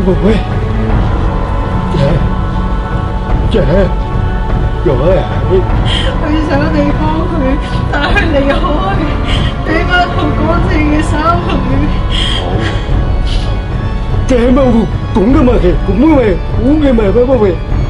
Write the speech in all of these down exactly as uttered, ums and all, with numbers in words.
妹妹，姐姐，做咩？ 佢想你幫佢，但係離開，俾翻套乾淨嘅衫佢。 姐冇咁嘅問題，咁嘅咪，咁嘅咪乜乜咪？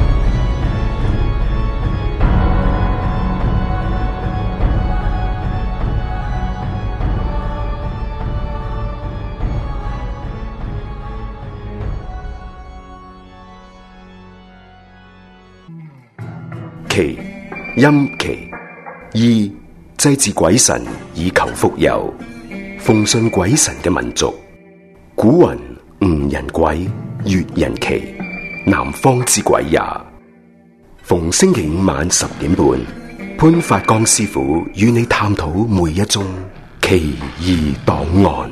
祈陰祈，意祭祀鬼神以求福佑。奉信鬼神嘅民族，古云吳人鬼，越人祈，南方之鬼也。逢星期五晚十點半，潘發剛師傅與你探討每一宗奇異檔案。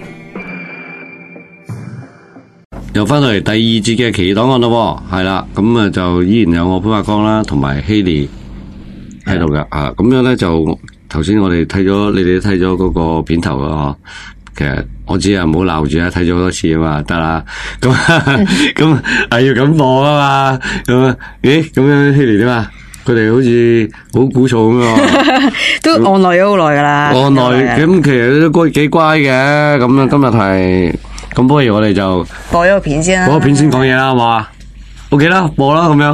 又翻到嚟第二節嘅奇異檔案咯，係啦，咁啊就依然有我潘發剛啦，同埋希利喺度噶，啊，咁樣咧就頭先我哋睇咗，你哋都睇咗嗰個片頭咯，其實我知啊，唔好鬧住啊，睇咗好多次啊嘛，得啦，咁咁係要咁播啊嘛，咁啊，咦，咁樣希利點啊？佢哋好似好鼓噪咁啊， 都按耐咗好耐噶啦， 按耐，咁其實都幾乖嘅，咁樣今日係。咁不如我哋就播咗個片先啦， 播個片先講嘢啦，好嘛 ？OK 啦，播啦，咁樣。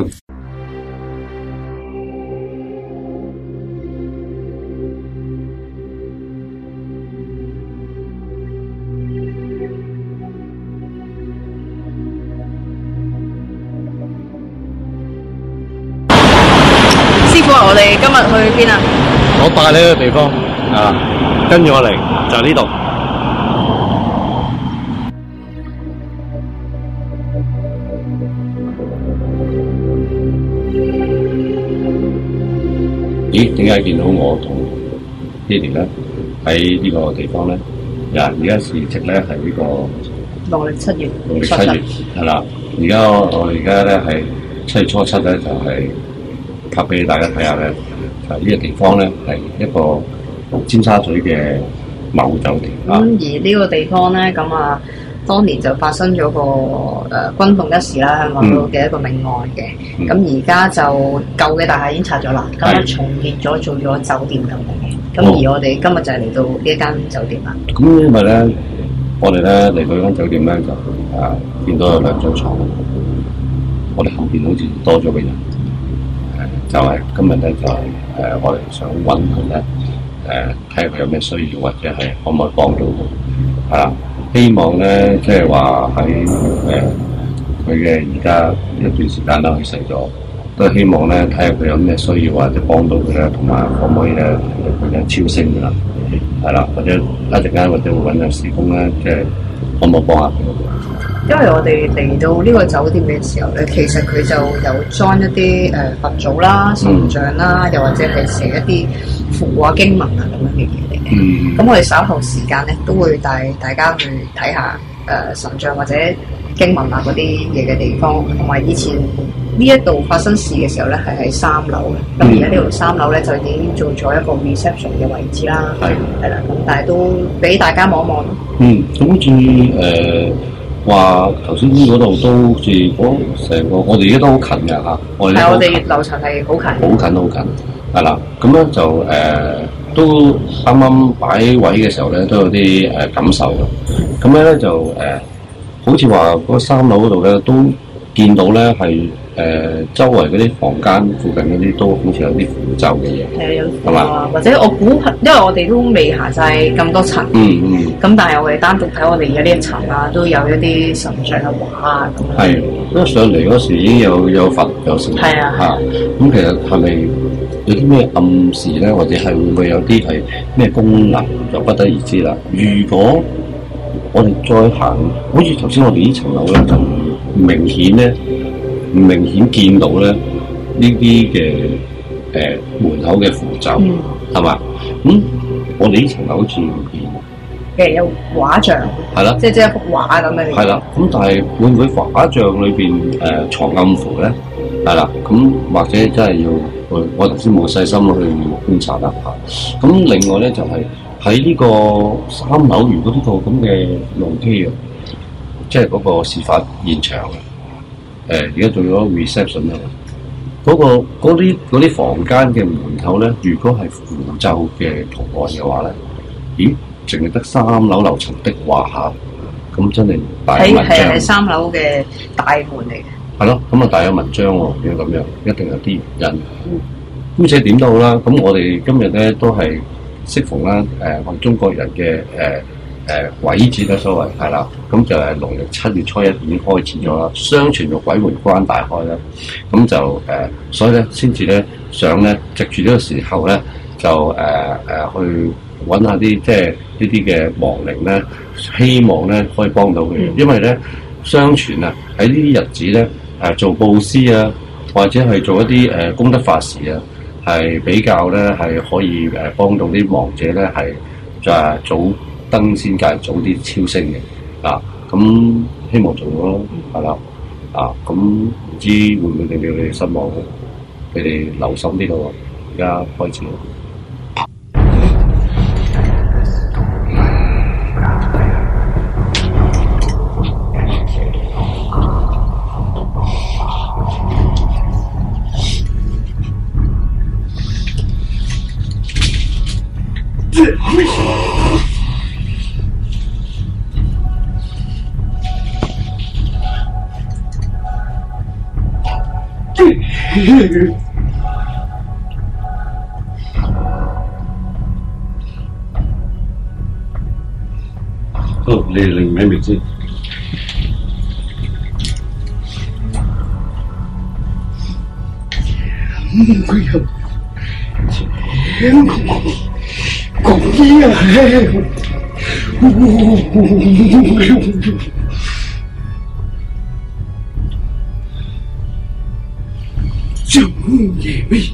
師傅，我哋今日去邊啊？ 我帶你去個地方啊，跟住我嚟就係呢度。咦？點解見到我同爹哋咧喺呢個地方咧？呀！而家時值咧係呢個農曆七月， 農曆七月係啦。而家我哋而家咧係七月初七咧，就係拍俾大家睇下咧。就呢個地方咧係一個尖沙咀嘅某酒店啊。 咁而呢個地方咧，咁啊，當年就發生咗個誒軍鳳一事啦，香港度嘅一個命案嘅。咁而家就舊嘅大廈已經拆咗啦，咁啊重建咗做咗酒店咁樣嘅。咁而我哋今日就係嚟到呢一間酒店啦。 咁因為咧，我哋咧嚟到呢間酒店咧就啊見到有兩張床，我哋後邊好似多咗個人。誒就係今日咧就係誒我哋想揾佢咧誒睇下佢有咩需要，或者係可唔可以幫到佢係啦。希望咧即係話喺誒佢嘅而家一段時間啦，佢死咗，都希望咧睇下佢有咩需要或者幫到佢咧，同埋可唔可以咧佢嘅超升㗎啦，係啦，或者一陣間或者會揾個時工咧，即係可唔可以幫下佢？ 因為我哋嚟到呢個酒店嘅時候咧，其實佢就有裝一啲誒、呃、佛祖啦、神像啦，嗯、又或者係寫一啲符啊、經文啊咁樣嘅嘢嚟嘅。咁、嗯、我哋稍後時間咧都會帶大家去睇下誒、呃、神像或者經文啊嗰啲嘢嘅地方，同埋以前呢一度發生事嘅時候咧係喺三樓嘅。咁而家呢度三樓咧就已經做咗一個 reception 嘅位置啦。係係啦，咁但係都俾大家望一望咯。 嗯，咁好似誒。話頭先嗰度都好似嗰成個，我哋而家都好近㗎嚇。係我哋樓層係好近， 好近好近，係啦。咁咧就誒、呃、都啱啱擺位嘅時候咧，都有啲誒、呃、感受嘅。咁咧咧就誒、呃，好似話嗰三樓嗰度咧都見到咧係誒周圍嗰啲房間附近嗰啲都好似有啲符咒嘅嘢， 係啊，有係嘛？ 或者我估，因為我哋都未行晒咁多層， 嗯嗯， 咁但係我哋單獨睇我哋而家呢一層啊，都有一啲神像嘅畫啊咁樣。 係，因為上嚟嗰時已經有有佛有神， 係啊， 嚇。咁其實係咪有啲咩暗示咧，或者係會唔會有啲係咩功能，就不得而知啦。如果我哋再行，好似頭先我哋呢層樓咧，就明顯咧。唔明顯見到咧呢啲嘅誒門口嘅符咒，係嘛？咁我哋呢層樓好似唔見嘅有畫像，係啦，即係即係一幅畫咁嘅。 係啦，咁但係會唔會畫像裏邊誒藏暗符咧？係啦，咁或者真係要我我頭先冇細心去觀察啦嚇。咁另外咧就係喺呢個三樓，如果呢個咁嘅樓梯啊， 即係嗰個事發現場啊。誒而家做咗 reception 啊。嗰、嗰個嗰啲嗰啲房間嘅門口咧，如果係符咒嘅圖案嘅話咧，咦，淨係得三樓樓層的話嚇，咁真係大有文章。 係係三樓嘅大門嚟嘅。 係咯，咁啊大有文章喎，如果咁樣，一定有啲原因。咁且點都好啦，咁我哋今日咧都係適逢啦，誒、呃、我哋中國人嘅誒誒鬼節咧，所謂係啦，咁就係農曆七月初一已經開始咗啦。相傳個鬼門關大開啦，咁就誒、呃，所以咧先至咧想咧藉住呢個時候咧，就誒誒、呃呃、去揾下啲即係呢啲嘅亡靈咧，希望咧可以幫到佢。嗯、因為咧相傳啊喺呢啲日子咧誒、呃、做布施啊，或者係做一啲誒、呃、功德法事啊，係比較咧係可以誒幫到啲亡者咧係就係早登仙界早啲超升嘅啊，咁希望做咗咯，係啦啊，咁唔知會唔會令到你哋失望咧？你哋留心啲咯，而家開始。 好，你另咩名先？ 唔會有講嘢啊！正夜味。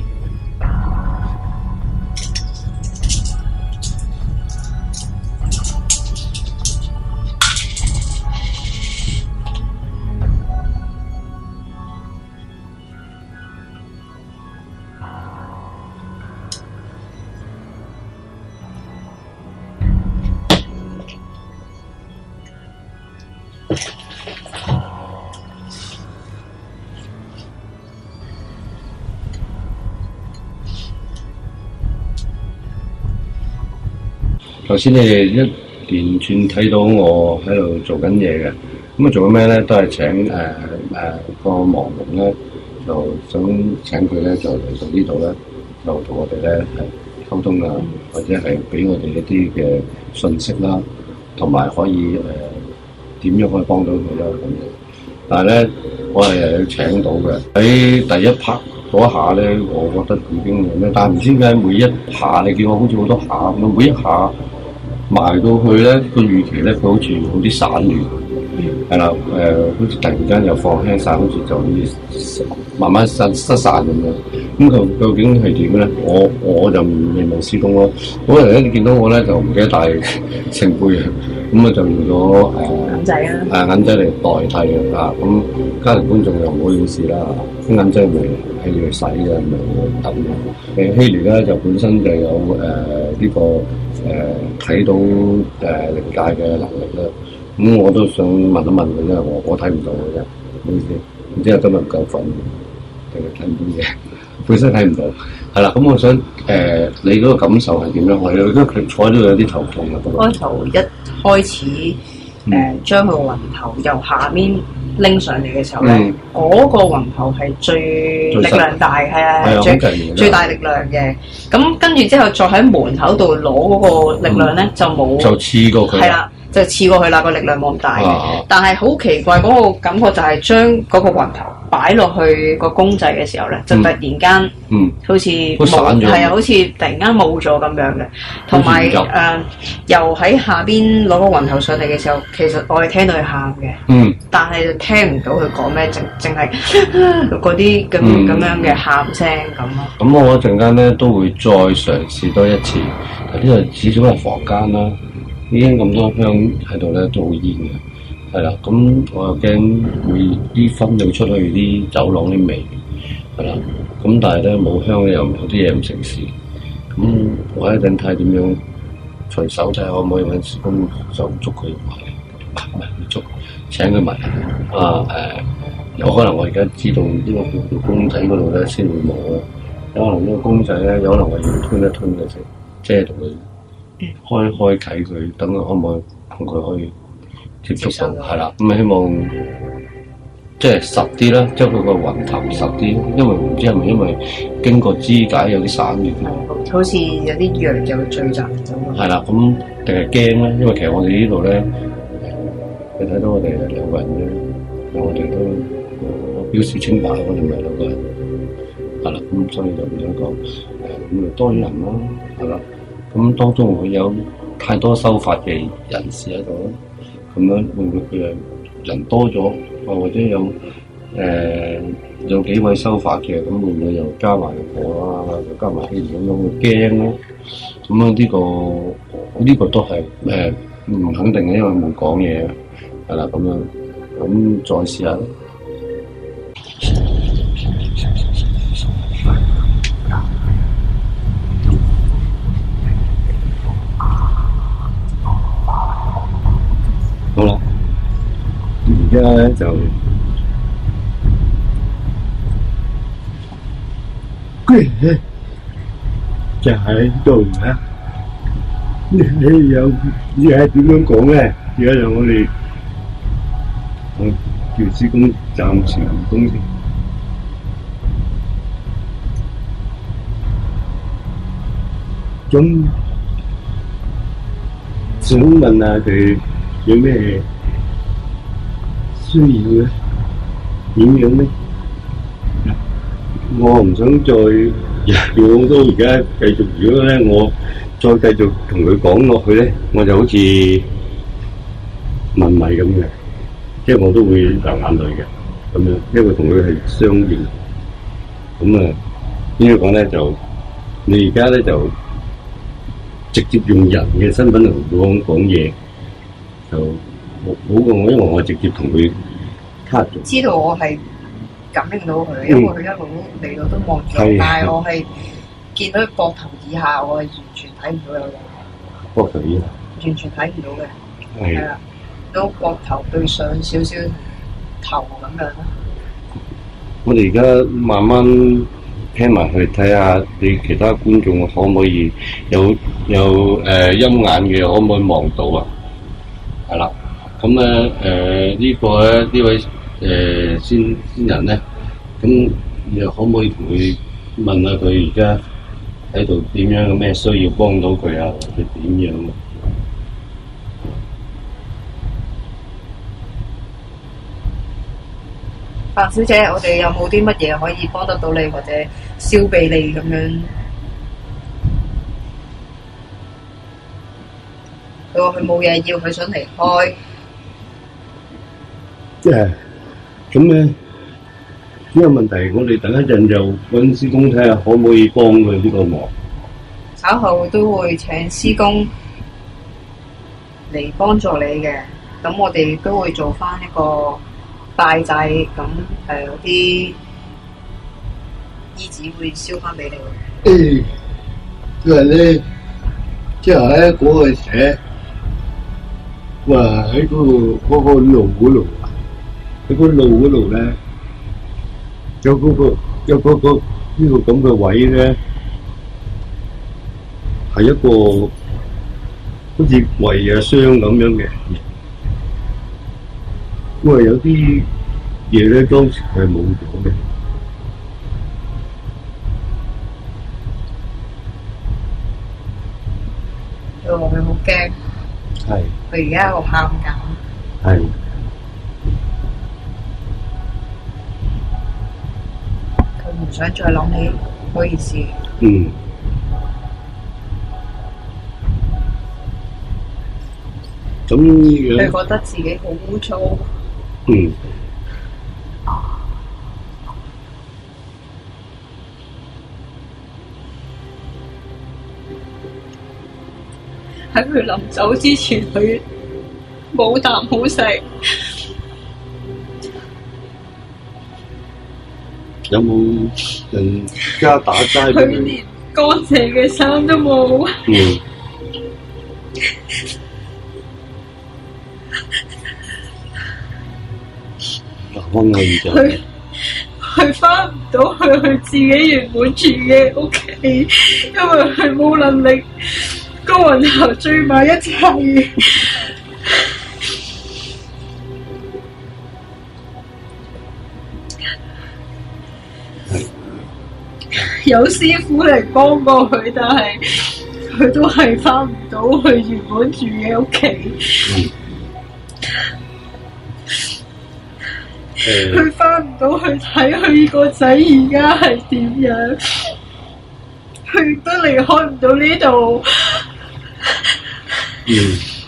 頭先你哋一連串睇到我喺度做緊嘢嘅，咁啊做緊咩咧？都係請誒誒、呃呃、個亡靈咧，就想請佢咧就嚟到呢度咧，就同我哋咧係溝通啊，或者係俾我哋一啲嘅信息啦，同埋可以誒點、呃、樣可以幫到佢啦咁樣。但係咧，我係又要請到嘅喺第一 part 嗰下咧，我覺得已經係咩？但係唔知點解每一下你見我好似好多下咁樣，每一下。埋到去咧，個預期咧，佢好似好啲散亂，係啦，誒、呃，好似突然間又放輕晒，好似就好似慢慢失失散咁樣。咁究究竟係點咧？我我就未問師公咯。嗰日咧，你見到我咧就唔記得帶聖杯啊，咁啊就用咗誒銀仔啊，誒銀仔嚟代替嘅啊。咁家庭觀眾又唔好意思啦，啲銀仔咪係要洗嘅，咪抌嘅。誒希聯咧就本身就有誒呢、呃這個。誒睇、呃、到誒靈界嘅能力啦，咁、嗯、我都想問一問佢啫，我我睇唔到嘅啫，唔好意思，唔知係今日唔夠瞓定係睇唔到嘢，本身睇唔到，係啦，咁、嗯、我想誒、呃、你嗰個感受係點樣？我覺得佢坐喺度有啲頭痛啊， 開頭一開始誒、呃、將佢個雲頭由下面拎上嚟嘅時候咧，嗰、嗯、個雲頭係最力量大，係啊，最最大力量嘅。咁跟住之後，再喺門口度攞嗰個力量咧，嗯、就冇就刺過佢， 係啦，就刺過去啦。個力量冇咁大， 啊、但係好奇怪嗰、嗰個感覺就係將嗰個雲頭擺落去個公仔嘅時候咧，就突然間，嗯，好似冇，係啊，好似突然間冇咗咁樣嘅。同埋誒，又喺下邊攞個雲頭上嚟嘅時候，其實我係聽到佢喊嘅，嗯，但係就聽唔到佢講咩，淨淨係嗰啲咁咁樣嘅喊聲咁咯。 咁我一陣間咧都會再嘗試多一次。呢個始終係房間啦，已經咁多香喺度咧，都好煙嘅。係啦，咁我又驚會啲分到出去啲走廊啲味，係啦。咁但係咧冇香咧，又有啲嘢唔成事。咁我一陣睇點樣，隨手睇下可唔可以揾師公就捉佢埋，唔係捉請佢埋啊誒，有可能我而家知道呢個叫做公仔嗰度咧先會冇咯，有可能呢個公仔咧，有可能我要吞一吞嘅先，即係同佢開開啓佢，等佢可唔可以同佢可以接觸到，係啦，咁希望即係實啲啦，即係佢個雲頭實啲，因為唔知係咪因為經過肢解有啲散亂， 好似有啲藥有聚集咗。 係啦，咁定係驚咧？因為其實我哋呢度咧，你睇到我哋兩個人咧，我哋都我表示清白，我哋唔係兩個人，係啦，咁所以就唔想講誒，咁咪多咗人咯，係啦，咁當中會有太多修法嘅人士喺度咯，咁樣會唔會佢係人多咗？或者有誒、呃、有幾位修法嘅，咁會唔會又加埋我啦，又加埋希兒咁樣會驚咯？咁樣呢個呢、這個都係誒唔肯定嘅，因為冇講嘢，係啦咁樣，咁再試下咯。好啦。而家咧就佢咧就喺度啦。你有你係點樣講咧？而家就我哋我叫師公暫時唔公先。咁想問下佢有咩需要咧？點樣咧？我唔想再講多，而家繼續。如果咧我再繼續同佢講落去咧，我就好似問米咁嘅，即係我都會流眼淚嘅咁樣，因為同佢係相認。咁啊，應該講咧就你而家咧就直接用人嘅身份同佢講嘢，就好過我，因為我直接同佢卡咗。 知道我係感應到佢，因為佢一路嚟到都望住我，但係我係見到佢膊頭以下，我係完全睇唔到有嘢。 膊頭以下完全睇唔到嘅， 係係啦，到膊頭對上少少頭咁樣咯。 我哋而家慢慢聽埋去睇下，你其他觀眾可唔可以有有誒陰眼嘅，可唔可以望到啊？係啦，咁咧誒呢個咧呢位誒先先人咧，咁你又可唔可以同佢問下佢而家喺度點樣，有咩需要幫到佢啊？或者點樣啊？ 白小姐，我哋有冇啲乜嘢可以幫得到你，或者燒俾你咁樣？佢話佢冇嘢要，佢想離開。 即係咁咧，呢個問題我哋等一陣就揾師公睇下可唔可以幫佢呢個忙。 稍後都會請師公嚟幫助你嘅，咁我哋都會做翻一個拜祭，咁誒有啲衣紙會燒翻俾你。 誒，即係咧，即係咧嗰個寫話喺嗰個嗰個路嗰度，喺個路嗰度咧，有嗰個有嗰個呢個咁嘅位咧，係一個好似胃啊傷咁樣嘅。因為有啲嘢咧，當時係冇咗嘅。 佢話佢好驚， 係。 佢而家喺度喊緊。 係。 佢唔想再諗起嗰件事。 嗯。咁樣。 佢覺得自己好污糟。 嗯。 喺佢臨走之前，佢冇啖好食。 有冇人家打齋俾佢？ 佢連乾淨嘅衫都冇。 嗯。 安可以就佢佢翻唔到去佢自己原本住嘅屋企，因為佢冇能力高雲頭聚埋一齊。有師傅嚟幫過佢，但係佢都係翻唔到佢原本住嘅屋企。佢翻唔到去睇佢個仔而家係點樣，佢都離開唔到呢度。 嗯。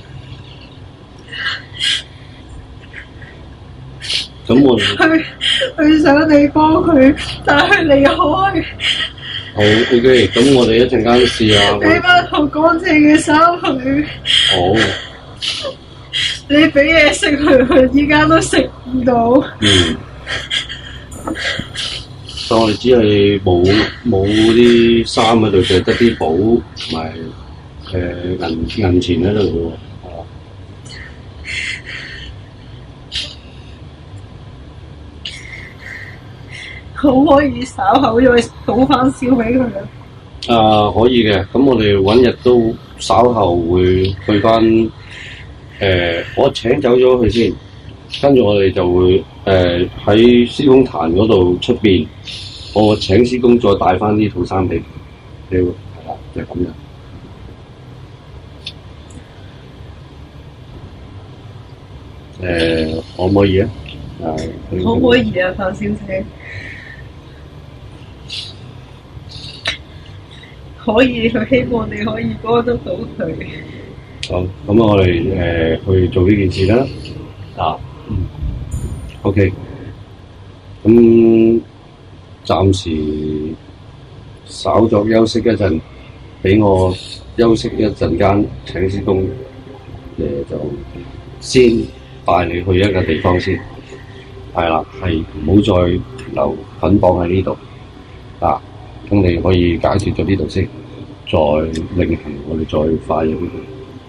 咁我佢佢想你幫佢，但係佢離開。 好 OK， 咁我哋一陣間試下。 俾翻套乾淨嘅衫佢。 好。 你俾嘢食佢，佢依家都食唔到。 嗯。但我哋只係冇冇啲衫喺度，就得啲簿同埋誒銀銀錢喺度嘅喎。 可唔可以稍後再補翻少俾佢啊？ 啊，可以嘅。咁我哋揾日都稍後會去翻。誒、呃，我請走咗佢先，跟住我哋就會誒喺施工壇嗰度出邊，我請施工再帶翻呢套衫俾你，係啦，就係、是、咁樣。誒、呃，可唔可以啊？啊， 可唔可以啊，范小姐？可以，佢希望你可以幫得到佢。 好，咁我哋誒、呃、去做呢件事啦。啊，嗯 ，OK。咁暫時稍作休息一陣，俾我休息一陣間，請施工誒就先帶你去一個地方先。係啦，係唔好再留捆綁喺呢度。啊，咁你可以解決咗呢度先，再另行我哋再快咗呢度。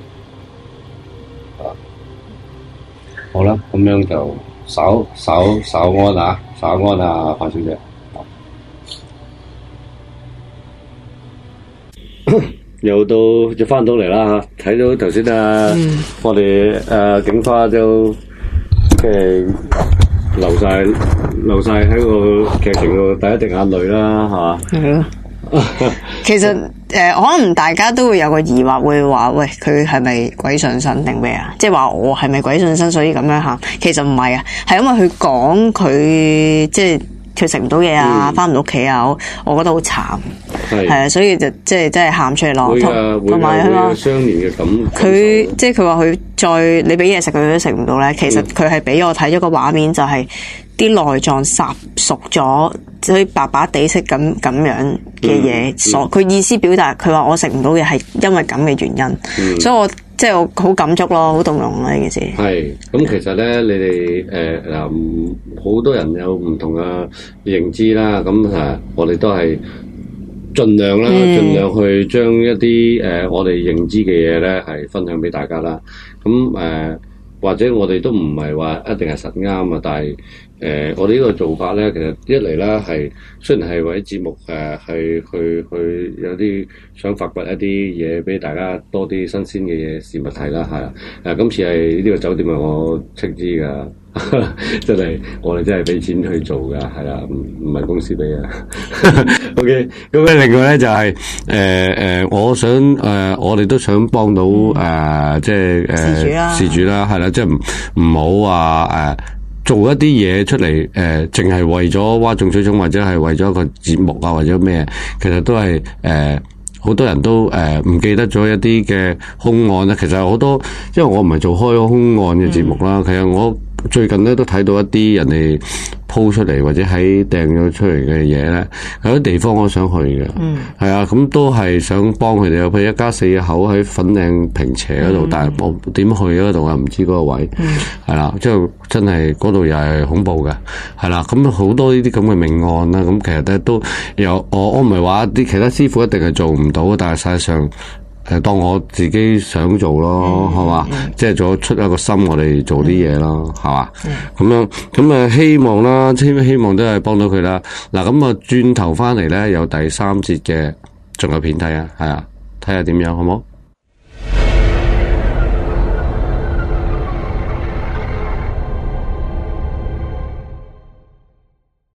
好啦，咁樣就稍稍稍安啊，稍安啊，范小姐。又到就翻到嚟啦嚇，睇到頭先啊，嗯、我哋誒、呃、警花就即係流晒流晒喺個劇情度第一滴眼淚啦嚇。 係咯。其實誒、呃，可能大家都會有個疑惑，會話喂，佢係咪鬼上身定咩啊？即係話我係咪鬼上身，所以咁樣吓？其實唔係啊，係因為佢講佢即係佢食唔到嘢啊，翻唔到屋企啊，我我覺得好慘，係啊，所以就即係真係喊出嚟咯。同埋佢話相連嘅感， 佢即係佢話佢再你俾嘢食佢都食唔到咧。其實佢係俾我睇咗個畫面，就係啲內臟烚熟咗。所以白白地色咁咁樣嘅嘢，所佢、嗯嗯、意思表達，佢話我食唔到嘅係因為咁嘅原因，嗯、所以我即係我好感觸咯，好動容啦呢件事。係， 咁其實咧，你哋誒嗱，好、呃、多人有唔同嘅認知啦，咁誒，我哋都係盡量啦，盡、嗯、量去將一啲誒、呃、我哋認知嘅嘢咧，係分享俾大家啦。咁誒、呃，或者我哋都唔係話一定係實啱啊，但係。誒、呃，我哋呢個做法咧，其實一嚟咧係雖然係為節目誒，係去去有啲想發掘一啲嘢俾大家多啲新鮮嘅嘢事物睇啦，係啦。誒、啊，今次係呢個酒店係我斥資㗎，真係我哋真係俾錢去做㗎，係啦，唔唔係公司俾嘅。OK，咁咧另外咧就係誒誒，我想誒、呃，我哋都想幫到誒、呃，即係誒、呃、 事主啦， 事主啦，係啦，即係唔唔好話誒。呃做一啲嘢出嚟，誒、呃，淨係為咗嘩眾取寵，或者係為咗一個節目啊，或者咩，其實都係誒，好、呃、多人都誒唔、呃、記得咗一啲嘅兇案咧。其實好多，因為我唔係做開兇案嘅節目啦，嗯、其實我最近咧都睇到一啲人哋鋪出嚟或者喺掟咗出嚟嘅嘢咧，有啲地方我想去嘅，係、嗯、啊，咁都係想幫佢哋。譬如一家四口喺粉嶺坪輋嗰度，嗯、但係我點去嗰度啊？唔知嗰個位，係啦、嗯，即係真係嗰度又係恐怖嘅，係啦。咁好多呢啲咁嘅命案啦，咁其實咧都有我我唔係話啲其他師傅一定係做唔到，但係實際上誒，當我自己想做咯，係嘛、嗯？即係做出一個心，我哋做啲嘢咯，係嘛？咁樣咁啊，希望啦，希希望都係幫到佢啦。嗱，咁啊，轉頭翻嚟咧，有第三節嘅，仲有片睇啊，係啊，睇下點樣好冇？